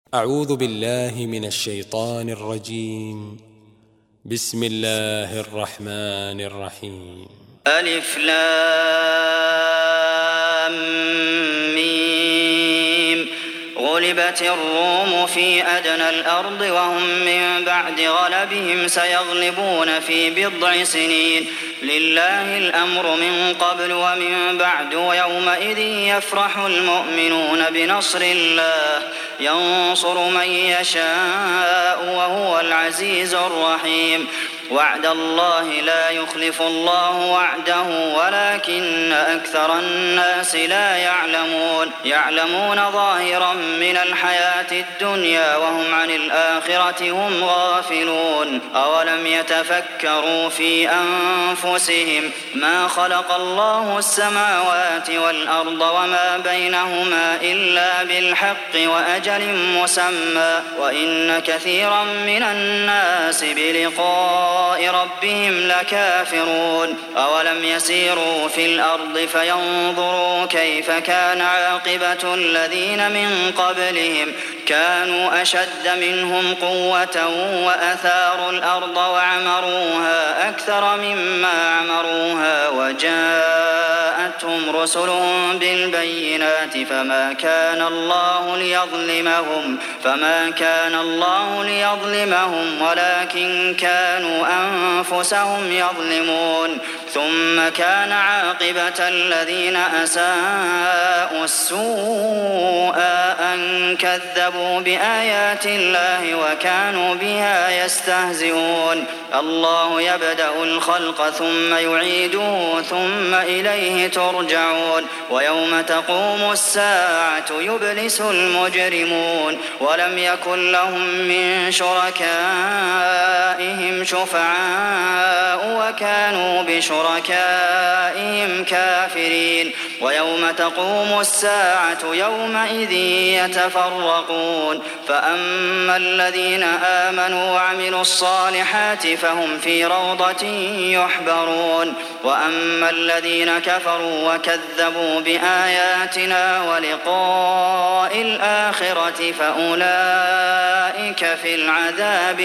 أعوذ بالله من الشيطان الرجيم. بسم الله الرحمن الرحيم. ألف لام ميم. غلبت الروم في أدنى الأرض وهم من بعد غلبهم سيغلبون في بضع سنين. لله الأمر من قبل ومن بعد ويومئذ يفرح المؤمنون بنصر الله ينصر من يشاء وهو العزيز الرحيم. وعد الله لا يخلف الله وعده ولكن أكثر الناس لا يعلمون ظاهرا من الحياة الدنيا وهم عن الآخرة هم غافلون. أولم يتفكروا في أنفسهم ما خلق الله السماوات والأرض وما بينهما إلا بالحق وأجل مسمى وإن كثيرا من الناس بلقاء ربهم لكافرون. أولم يسيروا في الأرض فينظروا كيف كان عاقبة الذين من قبلهم كانوا أشد منهم قوة وأثاروا الأرض وعمروها أكثر مما عمروها وجاءتهم رسلهم بالبينات فما كان الله ليظلمهم ولكن كانوا أنفسهم يظلمون. ثم كان عاقبة الذين أساءوا السوء أن كذبوا بآيات الله وكانوا بها يستهزئون. الله يبدأ الخلق ثم يعيده ثم إليه ترجعون. ويوم تقوم الساعة يبلس المجرمون ولم يكن لهم من شركائهم شفعاء وكانوا بشركائهم كافرين. ويوم تقوم الساعة يومئذ يتفرقون فأما الذين آمنوا وعملوا الصالحات فهم في روضة يحبرون وأما الذين كفروا وكذبوا بآياتنا ولقاء الآخرة فأولئك في العذاب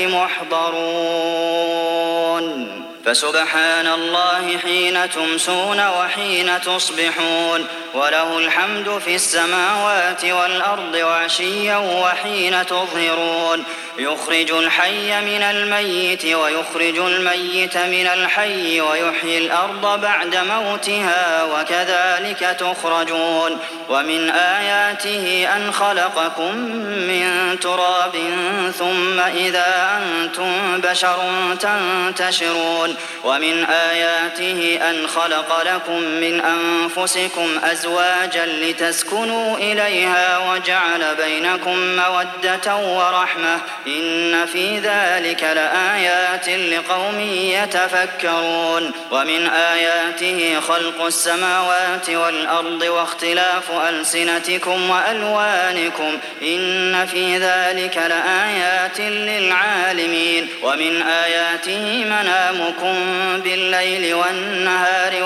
محضرون. فسبحان الله حين تمسون وحين تصبحون وله الحمد في السماوات والأرض وعشيا وحين تظهرون. يخرج الحي من الميت ويخرج الميت من الحي ويحيي الأرض بعد موتها وكذلك تخرجون. ومن آياته أن خلقكم من تراب ثم إذا أنتم بشر تنتشرون. ومن آياته أن خلق لكم من أنفسكم أزواجا لتسكنوا إليها وجعل بينكم مودة ورحمة إن في ذلك لآيات لقوم يتفكرون. ومن آياته خلق السماوات والأرض واختلاف ألسنتكم وألوانكم إن في ذلك لآيات للعالمين. ومن آياته منامكم بالليل والنهار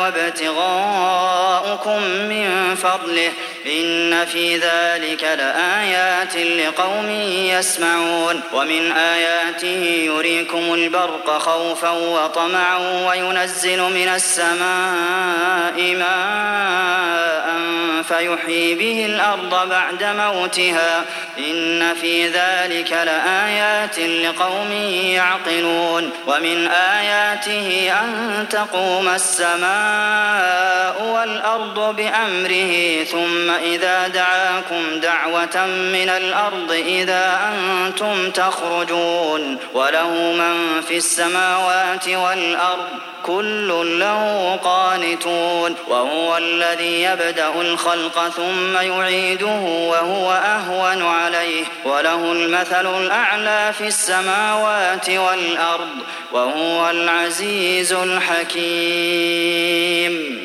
وابتغاؤكم من فضله إن في ذلك لآيات لقوم يسمعون. ومن آياته يريكم البرق خوفا وطمعا وينزل من السماء ماء فيحيي به الأرض بعد موتها إن في ذلك لآيات لقوم يعقلون. ومن آياته أن تقوم السماء والأرض بأمره ثم إذا دعاكم دعوة من الأرض إذا أنتم تخرجون. وله من في السماوات والأرض كل له قانتون. وهو الذي يبدأ الخلق ثم يعيده وهو أهون عليه وله المثل الأعلى في السماوات والأرض وهو العزيز الحكيم.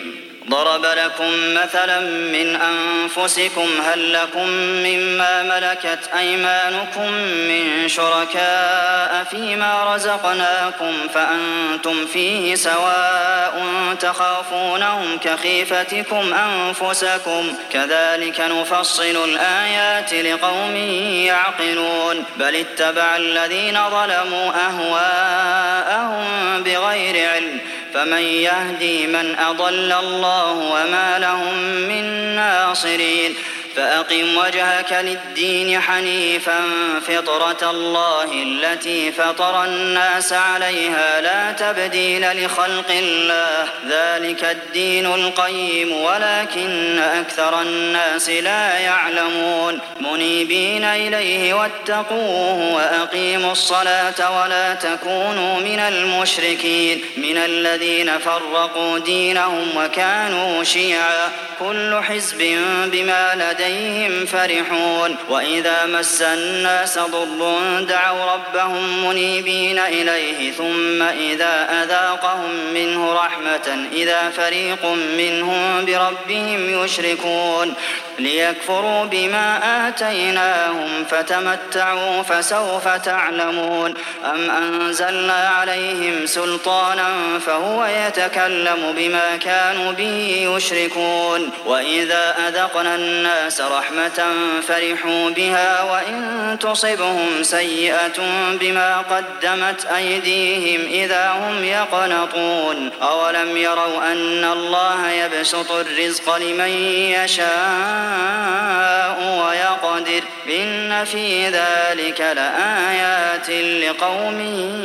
ضرب لكم مثلا من أنفسكم هل لكم مما ملكت أيمانكم من شركاء فيما رزقناكم فأنتم فيه سواء تخافونهم كخيفتكم أنفسكم كذلك نفصل الآيات لقوم يعقلون بل اتبع الذين ظلموا أهواءهم بغير علم فمن يهدي من أضل الله وما لهم من ناصرين فأقم وجهك للدين حنيفا فطرة الله التي فطر الناس عليها لا تبديل لخلق الله ذلك الدين القيم ولكن أكثر الناس لا يعلمون منيبين إليه واتقوه وأقيموا الصلاة ولا تكونوا من المشركين من الذين فرقوا دينهم وكانوا شيعا كل حزب بما لديهم فرحون وإذا مس الناس ضر دعوا ربهم منيبين إليه ثم إذا أذاقهم منه رحمة إذا فريق منهم بربهم يشركون ليكفروا بما آتيناهم فتمتعوا فسوف تعلمون أم أنزلنا عليهم سلطانا فهو يتكلم بما كانوا به يشركون وإذا أذقنا الناس رحمة فرحوا بها وإن تصبهم سيئة بما قدمت أيديهم إذا هم يقنطون أولم يروا أن الله يبسط الرزق لمن يشاء ويقدر إن في ذلك لآيات لقوم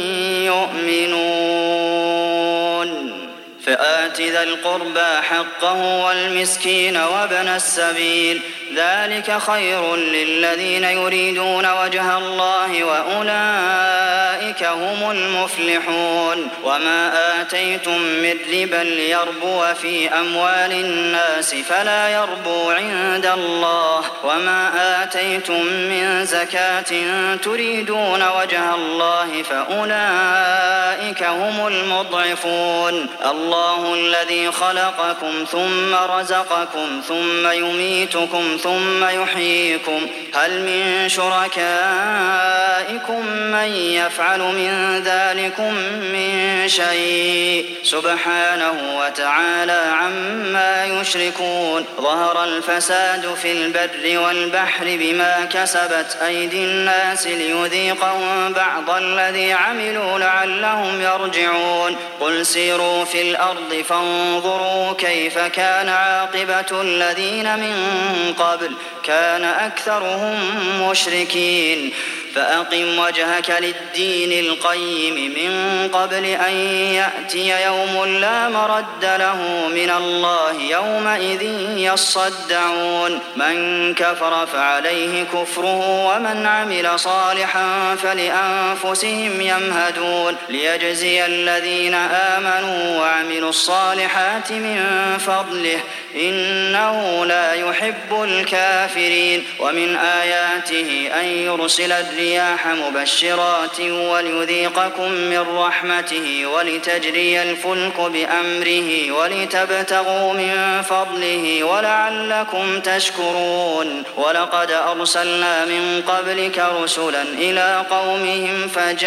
يؤمنون فآت ذا القربى حقه والمسكين وابن السبيل ذلك خير للذين يريدون وجه الله وأولئك هم المفلحون وما آتيتم من ربا ليربو في أموال الناس فلا يربو عند الله وما آتيتم من زكاة تريدون وجه الله فأولئك هم المضعفون الله الذي خلقكم ثم رزقكم ثم يميتكم ثم يحييكم هل من شركائكم من يفعل من ذلكم من شيء سبحانه وتعالى عما يشركون ظهر الفساد في البر والبحر بما كسبت أيدي الناس ليذيقهم بعض الذي عملوا لعلهم يرجعون قل سيروا في الأرض فانظروا كيف كان عاقبة الذين من قبل كان أكثرهم مشركين فأقم وجهك للدين القيم من قبل أن يأتي يوم لا مرد له من الله يومئذ يصدعون من كفر فعليه كفره ومن عمل صالحا فلأنفسهم يمهدون ليجزي الذين آمنوا وعملوا الصالحات من فضله إنه لا يحب الكافرين ومن آياته أن يرسل الرياح مبشرات وليذيقكم من رحمته ولتجري الفلك بأمره ولتبتغوا من فضله ولعلكم تشكرون ولقد أرسلنا من قبلك رسلا إلى قومهم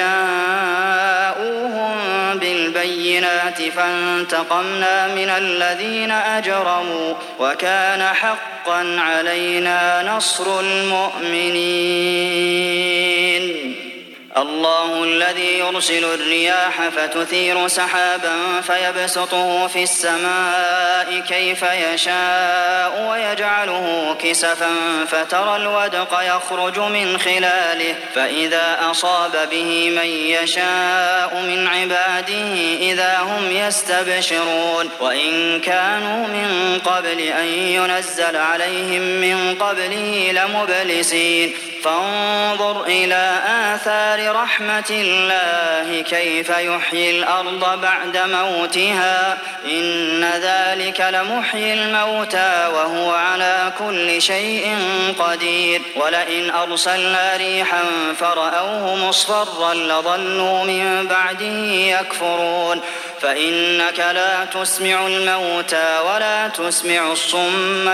فجاءوهم بالبينات فانتقمنا من الذين أجرموا وكان حقا علينا نصر المؤمنين الله الذي يرسل الرياح فتثير سحابا فيبسطه في السماء كيف يشاء ويجعله كسفا فترى الودق يخرج من خلاله فإذا أصاب به من يشاء من عباده إذا هم يستبشرون وإن كانوا من قبل أن ينزل عليهم من قبله لمبلسين فانظر إلى آثار رحمة الله كيف يحيي الأرض بعد موتها إن ذلك لمحيي الموتى وهو على كل شيء قدير ولئن أرسلنا ريحا فرأوه مصفرا لظلوا من بعده يكفرون فإنك لا تسمع الموتى ولا تسمع الصم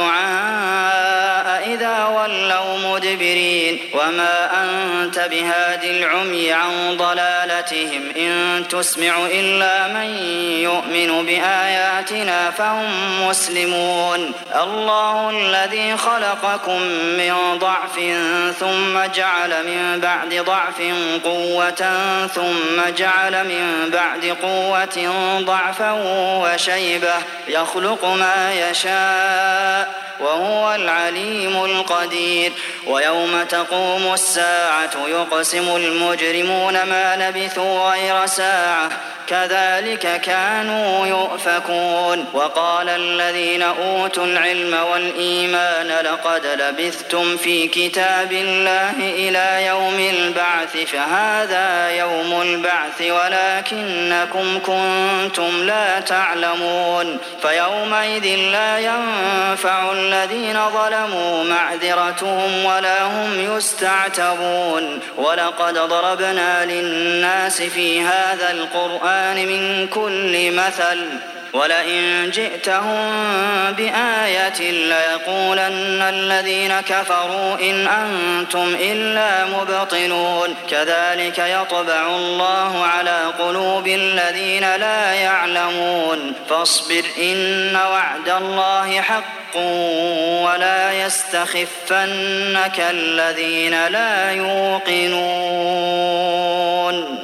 الدعاء إذا ولوا مدبرين وما أنت بهاد العمي عن ضلالتهم إن تسمع إلا من يؤمن بآياتنا فهم مسلمون الله الذي خلقكم من ضعف ثم جعل من بعد ضعف قوة ثم جعل من بعد قوة ضعفا وشيبة يخلق ما يشاء وهو العليم القدير ويوم تقوم الساعة يقسم المجرمون ما لبثوا غير ساعة كذلك كانوا يؤفكون وقال الذين أوتوا العلم والإيمان لقد لبثتم في كتاب الله إلى يوم البعث فهذا يوم البعث ولكنكم كنتم لا تعلمون فيومئذ لا ينفع الذين ظلموا معذرتهم ولا هم يستعتبون ولقد ضربنا للناس في هذا القرآن من كل مثل ولئن جئتهم بآية ليقولن الذين كفروا إن أنتم إلا مبطلون كذلك يطبع الله على قلوب الذين لا يعلمون فاصبر إن وعد الله حق ولا يستخفنك الذين لا يوقنون